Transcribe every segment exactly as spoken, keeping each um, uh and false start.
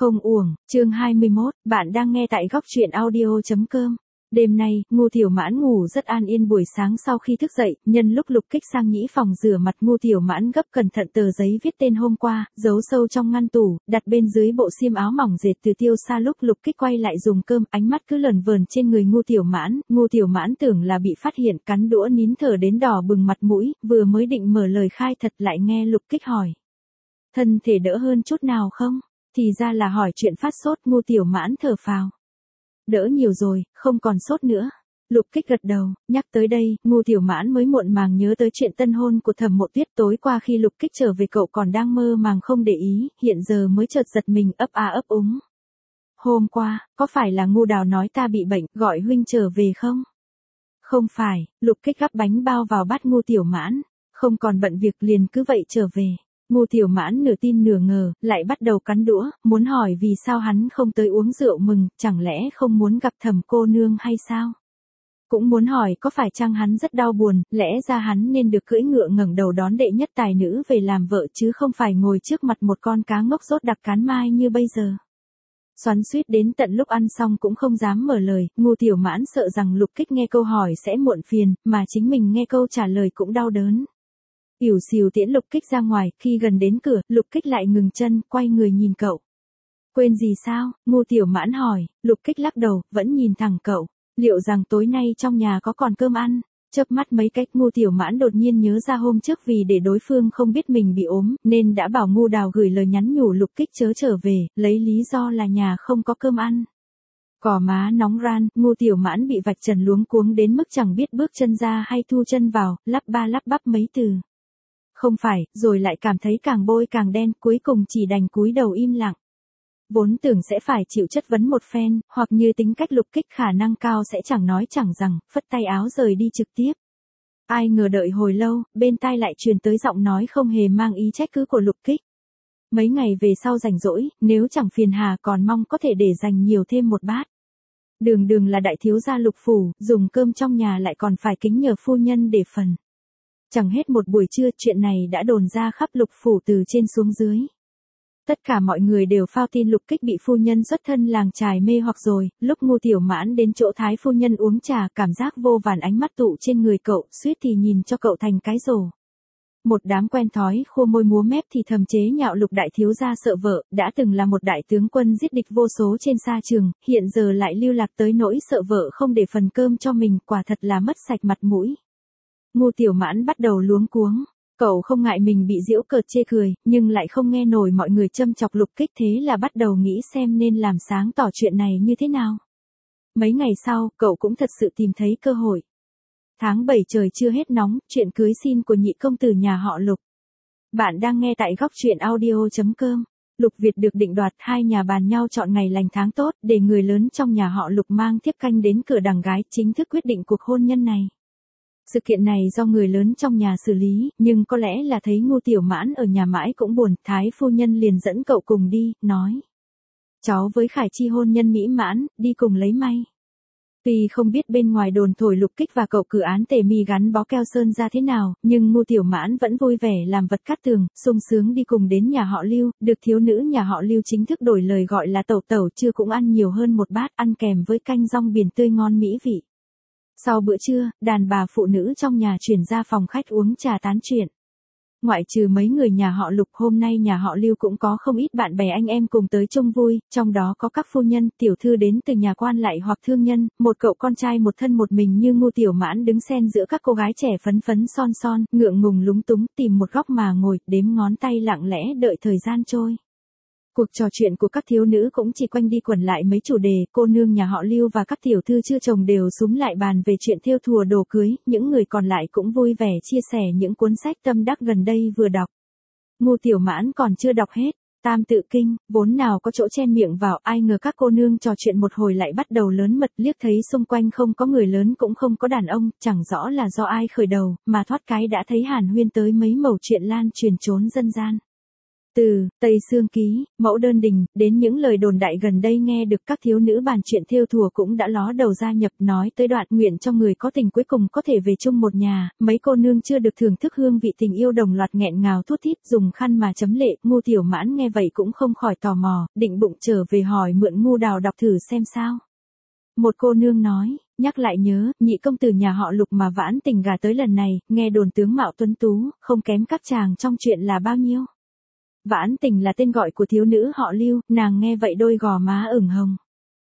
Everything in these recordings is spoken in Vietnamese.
Không uổng, chương hai mươi mốt, bạn đang nghe tại góc truyện audio.com. Đêm nay, Ngô Tiểu Mãn ngủ rất an yên. Buổi sáng sau khi thức dậy, nhân lúc Lục Kích sang nhĩ phòng rửa mặt, Ngô Tiểu Mãn gấp cẩn thận tờ giấy viết tên hôm qua, giấu sâu trong ngăn tủ, đặt bên dưới bộ xiêm áo mỏng dệt từ Tiêu Sa. Lúc Lục Kích quay lại dùng cơm, ánh mắt cứ lờn vờn trên người Ngô Tiểu Mãn. Ngô Tiểu Mãn tưởng là bị phát hiện, cắn đũa nín thở đến đỏ bừng mặt mũi, vừa mới định mở lời khai thật lại nghe Lục Kích hỏi: thân thể đỡ hơn chút nào không? Thì ra là hỏi chuyện phát sốt. Ngô Tiểu Mãn thở phào: đỡ nhiều rồi, không còn sốt nữa. Lục Kích gật đầu. Nhắc tới đây, Ngô Tiểu Mãn mới muộn màng nhớ tới chuyện tân hôn của Thẩm Mộ Tuyết. Tối qua khi Lục Kích trở về cậu còn đang mơ màng không để ý, hiện giờ mới chợt giật mình, ấp a ấp úng. Hôm qua, có phải là Ngô Đào nói ta bị bệnh, gọi huynh trở về không? Không phải. Lục Kích gắp bánh bao vào bát Ngô Tiểu Mãn. Không còn bận việc liền cứ vậy trở về. Ngô Tiểu Mãn nửa tin nửa ngờ, lại bắt đầu cắn đũa, muốn hỏi vì sao hắn không tới uống rượu mừng, chẳng lẽ không muốn gặp Thẩm cô nương hay sao? Cũng muốn hỏi có phải chăng hắn rất đau buồn, lẽ ra hắn nên được cưỡi ngựa ngẩng đầu đón đệ nhất tài nữ về làm vợ chứ không phải ngồi trước mặt một con cá ngốc rốt đặc cán mai như bây giờ. Xoắn xuýt đến tận lúc ăn xong cũng không dám mở lời. Ngô Tiểu Mãn sợ rằng Lục Kích nghe câu hỏi sẽ muộn phiền, mà chính mình nghe câu trả lời cũng đau đớn. Ỉu xìu tiễn Lục Kích ra ngoài, khi gần đến cửa, Lục Kích lại ngừng chân, quay người nhìn cậu. Quên gì sao? Ngô Tiểu Mãn hỏi. Lục Kích lắc đầu, vẫn nhìn thẳng cậu. Liệu rằng tối nay trong nhà có còn cơm ăn? Chớp mắt mấy cách, Ngô Tiểu Mãn đột nhiên nhớ ra hôm trước vì để đối phương không biết mình bị ốm, nên đã bảo Ngô Đào gửi lời nhắn nhủ Lục Kích chớ trở về, lấy lý do là nhà không có cơm ăn. Cỏ má nóng ran, Ngô Tiểu Mãn bị vạch trần luống cuống đến mức chẳng biết bước chân ra hay thu chân vào, lắp ba lắp bắp mấy từ. Không phải, rồi lại cảm thấy càng bôi càng đen, cuối cùng chỉ đành cúi đầu im lặng. Vốn tưởng sẽ phải chịu chất vấn một phen, hoặc như tính cách Lục Kích khả năng cao sẽ chẳng nói chẳng rằng, phất tay áo rời đi trực tiếp. Ai ngờ đợi hồi lâu, bên tai lại truyền tới giọng nói không hề mang ý trách cứ của Lục Kích. Mấy ngày về sau rảnh rỗi, nếu chẳng phiền hà còn mong có thể để dành nhiều thêm một bát. Đường đường là đại thiếu gia Lục phủ, dùng cơm trong nhà lại còn phải kính nhờ phu nhân để phần. Chẳng hết một buổi trưa, chuyện này đã đồn ra khắp Lục phủ từ trên xuống dưới. Tất cả mọi người đều phao tin Lục Kích bị phu nhân xuất thân làng trài mê hoặc rồi. Lúc Ngô Tiểu Mãn đến chỗ thái phu nhân uống trà, cảm giác vô vàn ánh mắt tụ trên người cậu, suýt thì nhìn cho cậu thành cái rổ. Một đám quen thói khô môi múa mép thì thầm chế nhạo Lục đại thiếu gia sợ vợ, đã từng là một đại tướng quân giết địch vô số trên sa trường, hiện giờ lại lưu lạc tới nỗi sợ vợ không để phần cơm cho mình, quả thật là mất sạch mặt mũi. Ngô Tiểu Mãn bắt đầu luống cuống. Cậu không ngại mình bị giễu cợt chê cười, nhưng lại không nghe nổi mọi người châm chọc Lục Kích, thế là bắt đầu nghĩ xem nên làm sáng tỏ chuyện này như thế nào. Mấy ngày sau, cậu cũng thật sự tìm thấy cơ hội. Tháng bảy trời chưa hết nóng, chuyện cưới xin của nhị công tử nhà họ Lục. Bạn đang nghe tại góc truyện audio.com. Lục Việt được định đoạt, hai nhà bàn nhau chọn ngày lành tháng tốt, để người lớn trong nhà họ Lục mang thiếp canh đến cửa đằng gái, chính thức quyết định cuộc hôn nhân này. Sự kiện này do người lớn trong nhà xử lý, nhưng có lẽ là thấy Ngô Tiểu Mãn ở nhà mãi cũng buồn, thái phu nhân liền dẫn cậu cùng đi, nói: cháu với Khải Chi hôn nhân mỹ mãn, đi cùng lấy may. Tuy không biết bên ngoài đồn thổi Lục Kích và cậu cử án tề mi gắn bó keo sơn ra thế nào, nhưng Ngô Tiểu Mãn vẫn vui vẻ làm vật cát tường, sung sướng đi cùng đến nhà họ Lưu, được thiếu nữ nhà họ Lưu chính thức đổi lời gọi là tẩu tẩu, chưa cũng ăn nhiều hơn một bát, ăn kèm với canh rong biển tươi ngon mỹ vị. Sau bữa trưa, đàn bà phụ nữ trong nhà chuyển ra phòng khách uống trà tán chuyện. Ngoại trừ mấy người nhà họ Lục, hôm nay nhà họ Lưu cũng có không ít bạn bè anh em cùng tới chung vui, trong đó có các phu nhân, tiểu thư đến từ nhà quan lại hoặc thương nhân, một cậu con trai một thân một mình như Ngô Tiểu Mãn đứng xen giữa các cô gái trẻ phấn phấn son son, ngượng ngùng lúng túng, tìm một góc mà ngồi, đếm ngón tay lặng lẽ đợi thời gian trôi. Cuộc trò chuyện của các thiếu nữ cũng chỉ quanh đi quẩn lại mấy chủ đề, cô nương nhà họ Lưu và các tiểu thư chưa chồng đều xúm lại bàn về chuyện thêu thùa đồ cưới, những người còn lại cũng vui vẻ chia sẻ những cuốn sách tâm đắc gần đây vừa đọc. Ngô Tiểu Mãn còn chưa đọc hết, Tam Tự Kinh, vốn nào có chỗ chen miệng vào, ai ngờ các cô nương trò chuyện một hồi lại bắt đầu lớn mật, liếc thấy xung quanh không có người lớn cũng không có đàn ông, chẳng rõ là do ai khởi đầu, mà thoát cái đã thấy hàn huyên tới mấy mẩu chuyện lan truyền trốn dân gian. Từ Tây Sương Ký, Mẫu Đơn Đình, đến những lời đồn đại gần đây nghe được các thiếu nữ bàn chuyện thêu thùa cũng đã ló đầu ra nhập nói tới đoạn nguyện cho người có tình cuối cùng có thể về chung một nhà, mấy cô nương chưa được thưởng thức hương vị tình yêu đồng loạt nghẹn ngào thút thít dùng khăn mà chấm lệ. Ngu Tiểu Mãn nghe vậy cũng không khỏi tò mò, định bụng trở về hỏi mượn Ngu Đào đọc thử xem sao. Một cô nương nói, nhắc lại nhớ, nhị công tử nhà họ Lục mà Vãn Tình gả tới lần này, nghe đồn tướng mạo tuấn tú, không kém các chàng trong chuyện là bao nhiêu. Vãn Tình là tên gọi của thiếu nữ họ Lưu, nàng nghe vậy đôi gò má ửng hồng.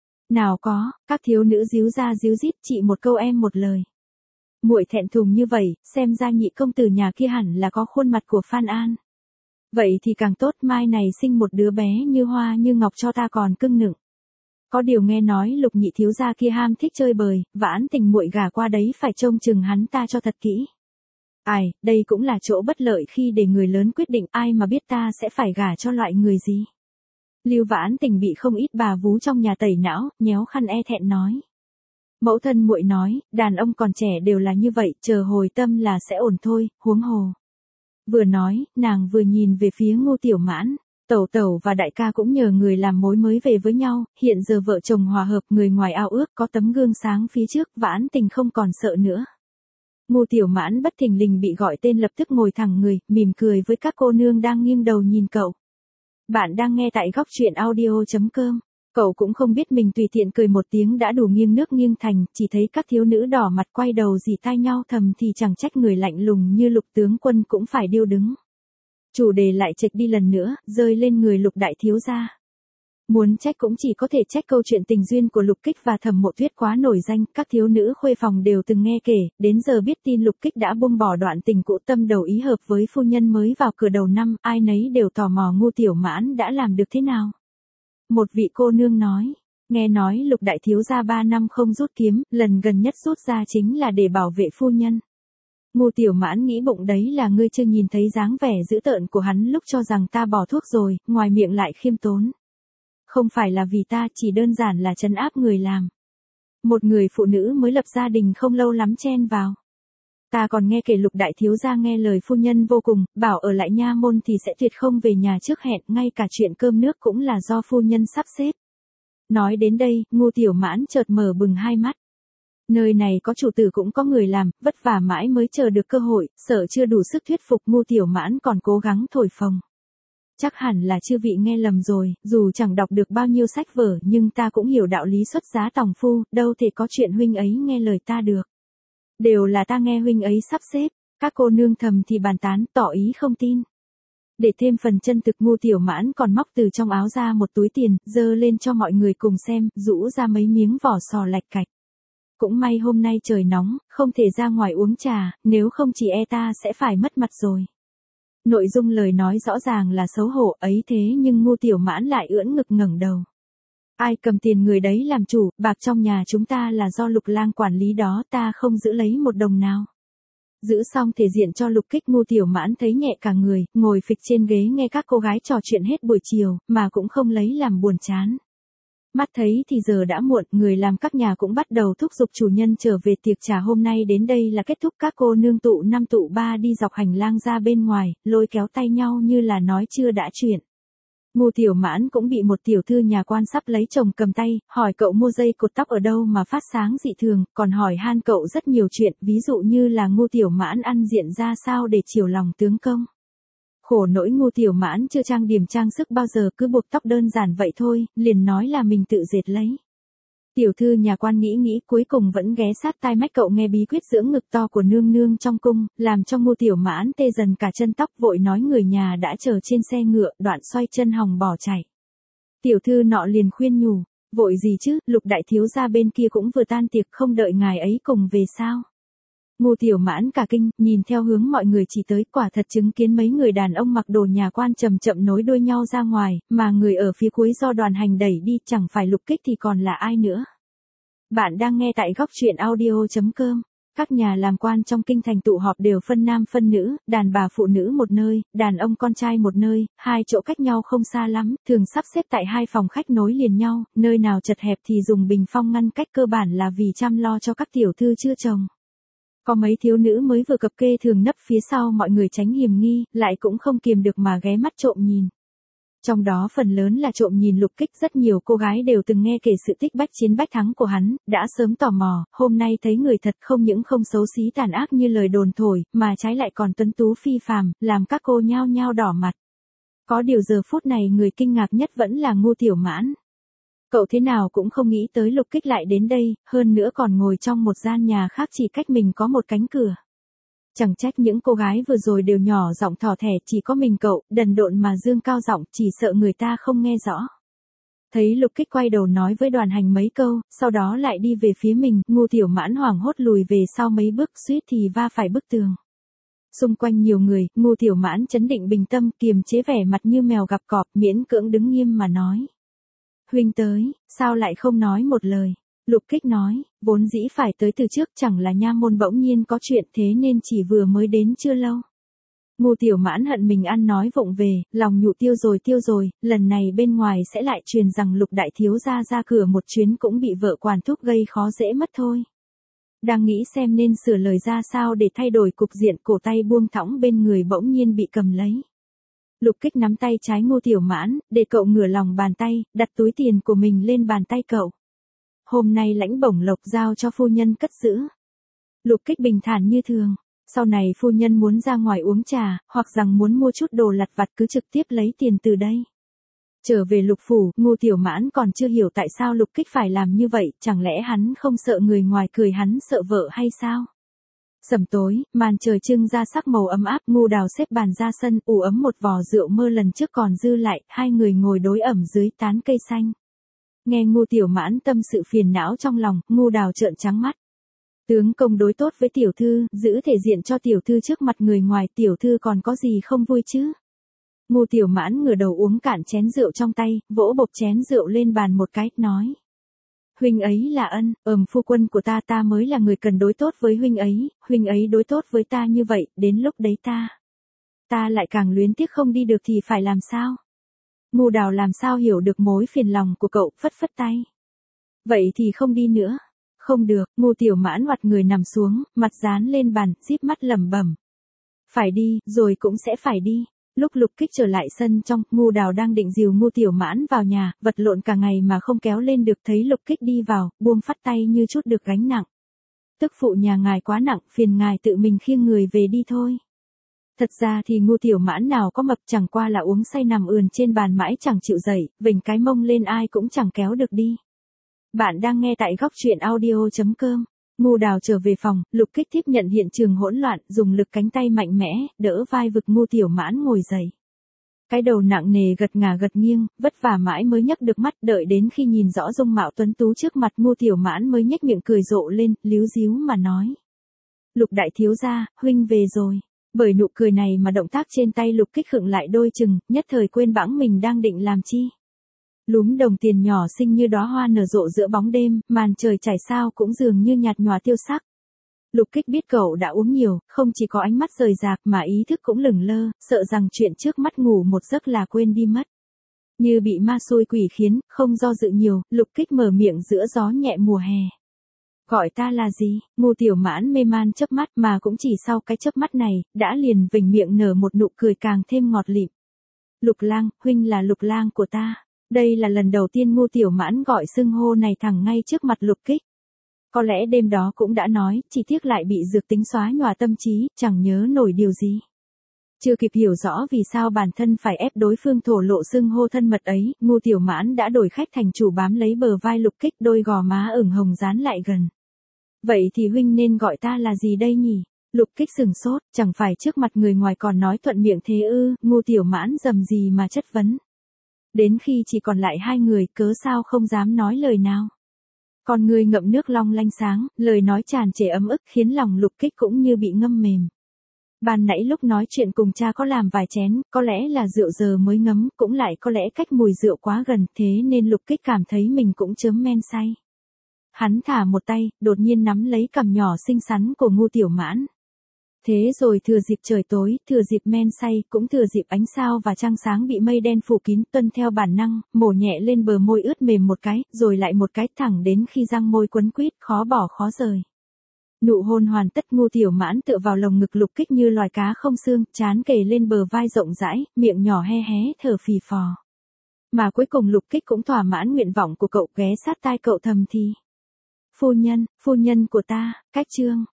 Nào có, các thiếu nữ díu ra díu dít, chị một câu em một lời. Muội thẹn thùng như vậy, xem ra nhị công tử nhà kia hẳn là có khuôn mặt của Phan An. Vậy thì càng tốt, mai này sinh một đứa bé như hoa như ngọc cho ta còn cưng nựng. Có điều nghe nói Lục nhị thiếu gia kia ham thích chơi bời, Vãn Tình muội gả qua đấy phải trông chừng hắn ta cho thật kỹ. Ai, đây cũng là chỗ bất lợi khi để người lớn quyết định, ai mà biết ta sẽ phải gả cho loại người gì. Lưu Vãn Tình bị không ít bà vú trong nhà tẩy não, nhéo khăn e thẹn nói. Mẫu thân muội nói, đàn ông còn trẻ đều là như vậy, chờ hồi tâm là sẽ ổn thôi, huống hồ. Vừa nói, nàng vừa nhìn về phía Ngô Tiểu Mãn. Tẩu tẩu và đại ca cũng nhờ người làm mối mới về với nhau, hiện giờ vợ chồng hòa hợp, người ngoài ao ước, có tấm gương sáng phía trước, Vãn Tình không còn sợ nữa. Ngô Tiểu Mãn bất thình lình bị gọi tên lập tức ngồi thẳng người, mỉm cười với các cô nương đang nghiêng đầu nhìn cậu. Bạn đang nghe tại góc truyện audio chấm com. Cậu cũng không biết mình tùy tiện cười một tiếng đã đủ nghiêng nước nghiêng thành, chỉ thấy các thiếu nữ đỏ mặt quay đầu dì tai nhau thầm thì chẳng trách người lạnh lùng như Lục tướng quân cũng phải điêu đứng. Chủ đề lại chệch đi lần nữa, rơi lên người Lục đại thiếu gia. Muốn trách cũng chỉ có thể trách câu chuyện tình duyên của Lục Kích và Thẩm Mộ Tuyết quá nổi danh, các thiếu nữ khuê phòng đều từng nghe kể, đến giờ biết tin Lục Kích đã buông bỏ đoạn tình cũ tâm đầu ý hợp với phu nhân mới vào cửa đầu năm, ai nấy đều tò mò Ngô Tiểu Mãn đã làm được thế nào. Một vị cô nương nói, nghe nói Lục đại thiếu gia ba năm không rút kiếm, lần gần nhất rút ra chính là để bảo vệ phu nhân. Ngô Tiểu Mãn nghĩ bụng đấy là ngươi chưa nhìn thấy dáng vẻ dữ tợn của hắn lúc cho rằng ta bỏ thuốc rồi, ngoài miệng lại khiêm tốn. Không phải là vì ta, chỉ đơn giản là trấn áp người làm. Một người phụ nữ mới lập gia đình không lâu lắm chen vào. Ta còn nghe kể Lục đại thiếu gia nghe lời phu nhân vô cùng, bảo ở lại nha môn thì sẽ tuyệt không về nhà trước hẹn, ngay cả chuyện cơm nước cũng là do phu nhân sắp xếp. Nói đến đây, Ngô Tiểu Mãn chợt mở bừng hai mắt. Nơi này có chủ tử cũng có người làm, vất vả mãi mới chờ được cơ hội, sợ chưa đủ sức thuyết phục, Ngô Tiểu Mãn còn cố gắng thổi phồng. Chắc hẳn là chư vị nghe lầm rồi, dù chẳng đọc được bao nhiêu sách vở nhưng ta cũng hiểu đạo lý xuất giá tòng phu, đâu thể có chuyện huynh ấy nghe lời ta được. Đều là ta nghe huynh ấy sắp xếp, các cô nương thầm thì bàn tán, tỏ ý không tin. Để thêm phần chân thực, Ngô Tiểu Mãn còn móc từ trong áo ra một túi tiền, dơ lên cho mọi người cùng xem, rũ ra mấy miếng vỏ sò lạch cạch. Cũng may hôm nay trời nóng, không thể ra ngoài uống trà, nếu không chỉ e ta sẽ phải mất mặt rồi. Nội dung lời nói rõ ràng là xấu hổ ấy thế nhưng Ngô Tiểu Mãn lại ưỡn ngực ngẩng đầu. Ai cầm tiền người đấy làm chủ, bạc trong nhà chúng ta là do Lục lang quản lý đó, ta không giữ lấy một đồng nào. Giữ xong thể diện cho Lục Kích, Ngô Tiểu Mãn thấy nhẹ cả người, ngồi phịch trên ghế nghe các cô gái trò chuyện hết buổi chiều, mà cũng không lấy làm buồn chán. Mắt thấy thì giờ đã muộn, người làm các nhà cũng bắt đầu thúc giục chủ nhân trở về tiệc trà hôm nay đến đây là kết thúc, các cô nương tụ năm tụ ba đi dọc hành lang ra bên ngoài, lôi kéo tay nhau như là nói chưa đã chuyện. Ngô Tiểu Mãn cũng bị một tiểu thư nhà quan sắp lấy chồng cầm tay, hỏi cậu mua dây cột tóc ở đâu mà phát sáng dị thường, còn hỏi han cậu rất nhiều chuyện, ví dụ như là Ngô Tiểu Mãn ăn diện ra sao để chiều lòng tướng công. Khổ nỗi Ngô Tiểu Mãn chưa trang điểm trang sức bao giờ, cứ buộc tóc đơn giản vậy thôi, liền nói là mình tự dệt lấy. Tiểu thư nhà quan nghĩ nghĩ cuối cùng vẫn ghé sát tai mách cậu nghe bí quyết dưỡng ngực to của nương nương trong cung, làm cho Ngô Tiểu Mãn tê dần cả chân tóc, vội nói người nhà đã chờ trên xe ngựa, đoạn xoay chân hòng bỏ chạy. Tiểu thư nọ liền khuyên nhủ, vội gì chứ, Lục đại thiếu gia bên kia cũng vừa tan tiệc, không đợi ngài ấy cùng về sao. Ngô Tiểu Mãn cả kinh, nhìn theo hướng mọi người chỉ tới, quả thật chứng kiến mấy người đàn ông mặc đồ nhà quan chậm chậm nối đuôi nhau ra ngoài, mà người ở phía cuối do đoàn hành đẩy đi, chẳng phải Lục Kích thì còn là ai nữa. Bạn đang nghe tại góc truyện audio chấm com. Các nhà làm quan trong kinh thành tụ họp đều phân nam phân nữ, đàn bà phụ nữ một nơi, đàn ông con trai một nơi, hai chỗ cách nhau không xa lắm, thường sắp xếp tại hai phòng khách nối liền nhau, nơi nào chật hẹp thì dùng bình phong ngăn cách, cơ bản là vì chăm lo cho các tiểu thư chưa chồng. Có mấy thiếu nữ mới vừa cập kê thường nấp phía sau mọi người tránh hiểm nghi, lại cũng không kiềm được mà ghé mắt trộm nhìn. Trong đó phần lớn là trộm nhìn Lục Kích, rất nhiều cô gái đều từng nghe kể sự tích bách chiến bách thắng của hắn, đã sớm tò mò, hôm nay thấy người thật không những không xấu xí tàn ác như lời đồn thổi, mà trái lại còn tuấn tú phi phàm, làm các cô nhao nhao đỏ mặt. Có điều giờ phút này người kinh ngạc nhất vẫn là Ngô Tiểu Mãn. Cậu thế nào cũng không nghĩ tới Lục Kích lại đến đây, hơn nữa còn ngồi trong một gian nhà khác chỉ cách mình có một cánh cửa. Chẳng trách những cô gái vừa rồi đều nhỏ giọng thỏ thẻ, chỉ có mình cậu, đần độn mà dương cao giọng, chỉ sợ người ta không nghe rõ. Thấy Lục Kích quay đầu nói với Đoàn Hành mấy câu, sau đó lại đi về phía mình, Ngô Tiểu Mãn hoảng hốt lùi về sau mấy bước, suýt thì va phải bức tường. Xung quanh nhiều người, Ngô Tiểu Mãn trấn định bình tâm, kiềm chế vẻ mặt như mèo gặp cọp, miễn cưỡng đứng nghiêm mà nói. Huynh tới, sao lại không nói một lời? Lục Kích nói, vốn dĩ phải tới từ trước, chẳng là nha môn bỗng nhiên có chuyện thế nên chỉ vừa mới đến chưa lâu. Ngô Tiểu Mãn hận mình ăn nói vụng về, lòng nhụ tiêu rồi tiêu rồi, lần này bên ngoài sẽ lại truyền rằng Lục đại thiếu gia ra cửa một chuyến cũng bị vợ quản thúc gây khó dễ mất thôi. Đang nghĩ xem nên sửa lời ra sao để thay đổi cục diện, cổ tay buông thõng bên người bỗng nhiên bị cầm lấy. Lục Kích nắm tay trái Ngô Tiểu Mãn, để cậu ngửa lòng bàn tay, đặt túi tiền của mình lên bàn tay cậu. Hôm nay lãnh bổng lộc giao cho phu nhân cất giữ. Lục Kích bình thản như thường. Sau này phu nhân muốn ra ngoài uống trà, hoặc rằng muốn mua chút đồ lặt vặt cứ trực tiếp lấy tiền từ đây. Trở về Lục phủ, Ngô Tiểu Mãn còn chưa hiểu tại sao Lục Kích phải làm như vậy, chẳng lẽ hắn không sợ người ngoài cười hắn sợ vợ hay sao? Sẩm tối, màn trời trưng ra sắc màu ấm áp, Ngô Đào xếp bàn ra sân, ủ ấm một vò rượu mơ lần trước còn dư lại, hai người ngồi đối ẩm dưới tán cây xanh. Nghe Ngô Tiểu Mãn tâm sự phiền não trong lòng, Ngô Đào trợn trắng mắt. Tướng công đối tốt với tiểu thư, giữ thể diện cho tiểu thư trước mặt người ngoài, tiểu thư còn có gì không vui chứ? Ngô Tiểu Mãn ngửa đầu uống cạn chén rượu trong tay, vỗ bộp chén rượu lên bàn một cái, nói. Huynh ấy là ân, ừm phu quân của ta, ta mới là người cần đối tốt với huynh ấy, huynh ấy đối tốt với ta như vậy, đến lúc đấy ta. Ta lại càng luyến tiếc không đi được thì phải làm sao? Ngô Đào làm sao hiểu được mối phiền lòng của cậu, phất phất tay. Vậy thì không đi nữa. Không được, Ngô Tiểu Mãn ngoặt người nằm xuống, mặt dán lên bàn, díp mắt lẩm bẩm. Phải đi, rồi cũng sẽ phải đi. Lúc Lục Kích trở lại sân trong, Ngô Đào đang định dìu Ngô Tiểu Mãn vào nhà, vật lộn cả ngày mà không kéo lên được, thấy Lục Kích đi vào, buông phắt tay như chút được gánh nặng. Tức phụ nhà ngài quá nặng, phiền ngài tự mình khiêng người về đi thôi. Thật ra thì Ngô Tiểu Mãn nào có mập, chẳng qua là uống say nằm ườn trên bàn mãi chẳng chịu dậy, vểnh cái mông lên ai cũng chẳng kéo được đi. Bạn đang nghe tại góc truyện audio chấm com. Ngô Đào trở về phòng, Lục Kích tiếp nhận hiện trường hỗn loạn, dùng lực cánh tay mạnh mẽ, đỡ vai vực Ngô Tiểu Mãn ngồi dậy. Cái đầu nặng nề gật ngả gật nghiêng, vất vả mãi mới nhấc được mắt, đợi đến khi nhìn rõ dung mạo tuấn tú trước mặt Ngô Tiểu Mãn mới nhếch miệng cười rộ lên, líu díu mà nói. Lục đại thiếu gia, huynh về rồi. Bởi nụ cười này mà động tác trên tay Lục Kích khựng lại đôi chừng, nhất thời quên bẵng mình đang định làm chi. Lúm đồng tiền nhỏ xinh như đóa hoa nở rộ giữa bóng đêm, màn trời trải sao cũng dường như nhạt nhòa tiêu sắc. Lục Kích biết cậu đã uống nhiều, không chỉ có ánh mắt rời rạc mà ý thức cũng lửng lơ, sợ rằng chuyện trước mắt ngủ một giấc là quên đi mất. Như bị ma xôi quỷ khiến, không do dự nhiều, Lục Kích mở miệng giữa gió nhẹ mùa hè. Gọi ta là gì? Ngô Tiểu Mãn mê man chớp mắt, mà cũng chỉ sau cái chớp mắt này, đã liền vểnh miệng nở một nụ cười càng thêm ngọt lịm. Lục lang, huynh là Lục lang của ta. Đây là lần đầu tiên Ngô Tiểu Mãn gọi xưng hô này thẳng ngay trước mặt Lục Kích. Có lẽ đêm đó cũng đã nói, chỉ tiếc lại bị dược tính xóa nhòa tâm trí, chẳng nhớ nổi điều gì. Chưa kịp hiểu rõ vì sao bản thân phải ép đối phương thổ lộ xưng hô thân mật ấy, Ngô Tiểu Mãn đã đổi khách thành chủ bám lấy bờ vai Lục Kích, đôi gò má ửng hồng dán lại gần. Vậy thì huynh nên gọi ta là gì đây nhỉ? Lục Kích sừng sốt, chẳng phải trước mặt người ngoài còn nói thuận miệng thế ư? Ngô Tiểu Mãn dầm gì mà chất vấn. Đến khi chỉ còn lại hai người, cớ sao không dám nói lời nào. Con người ngậm nước long lanh sáng, lời nói tràn trề ấm ức khiến lòng Lục Kích cũng như bị ngâm mềm. Ban nãy lúc nói chuyện cùng cha có làm vài chén, có lẽ là rượu giờ mới ngấm, cũng lại có lẽ cách mùi rượu quá gần, thế nên Lục Kích cảm thấy mình cũng chớm men say. Hắn thả một tay, đột nhiên nắm lấy cằm nhỏ xinh xắn của Ngô Tiểu Mãn. Thế rồi thừa dịp trời tối, thừa dịp men say, cũng thừa dịp ánh sao và trăng sáng bị mây đen phủ kín, tuân theo bản năng, mổ nhẹ lên bờ môi ướt mềm một cái, rồi lại một cái, thẳng đến khi răng môi quấn quýt, khó bỏ khó rời. Nụ hôn hoàn tất, Ngô Tiểu Mãn tựa vào lồng ngực Lục Kích như loài cá không xương, trán kề lên bờ vai rộng rãi, miệng nhỏ hé hé thở phì phò. Mà cuối cùng Lục Kích cũng thỏa mãn nguyện vọng của cậu, ghé sát tai cậu thầm thì. Phu nhân, phu nhân của ta, cách chương.